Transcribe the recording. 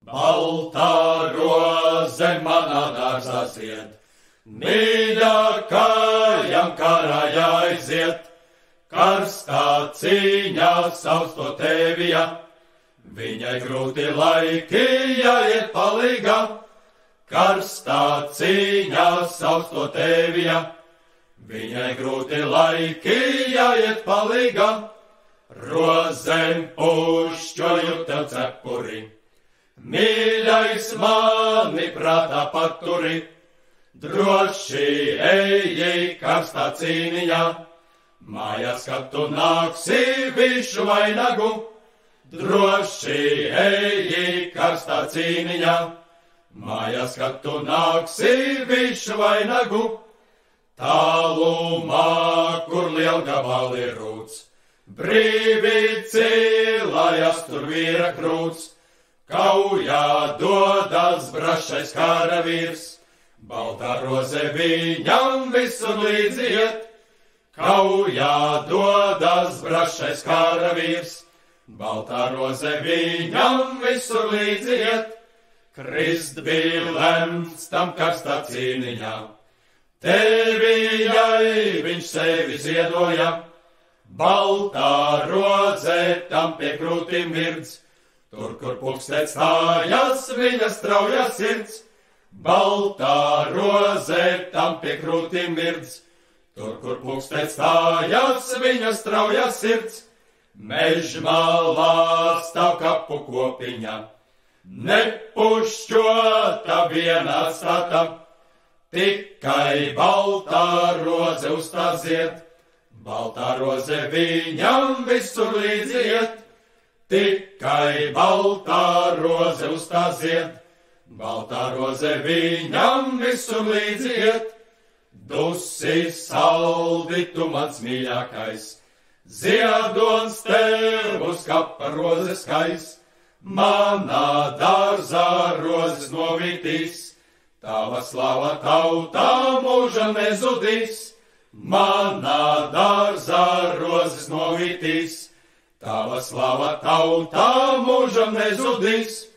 Baltā roze manā dārzā zied, mīļākajam karā jāiziet, karstā cīņā sausto tēvija, viņai grūti laiki jāiet palīgā, karstā cīņā sausto tēvija, viņai grūti laiki jāiet palīgā, rozēm pušķoju tev cepuri. Mīļais mani prātā paturi, droši eji karstā cīniņā, mājās, kad tu nāksi višu vainagu, droši eji karstā cīniņā, mājās, kad tu nāksi višu vainagu, tālumā, kur lielgabali rūts, brīvi cilājas tur vīra krūts, kaujā dodas brašais karavīrs, baltā roze viņam visur līdzi iet. Kaujā dodas brašais karavīrs, baltā roze viņam visur līdzi iet. Krist bija lemts tam karstā cīniņā, tēvijai viņš sevi ziedoja, baltā roze tam pie krūtīm virdz. Tur, kur pulkstēt stājas, viņa strauja sirds, baltā roze tam pie krūtīm virdz. Tur, kur pulkstēt stājas, viņa strauja sirds, mežmalā stāv kapu kopiņa, nepušķota viena atstāta, tikai baltā roze uz tā zied, baltā roze viņam visur līdzi iet. Tikai baltā roze uz tā zied, baltā roze viņam visur līdzi iet. Dusi saldi tu mans mīļākais, ziedons tev uz kapa roze skais, manā dārzā rozes novītīs, tava slava tautā mūžam nezudīs, manā dārzā rozes novītīs. Tava slava tautā mūžam nezudīs.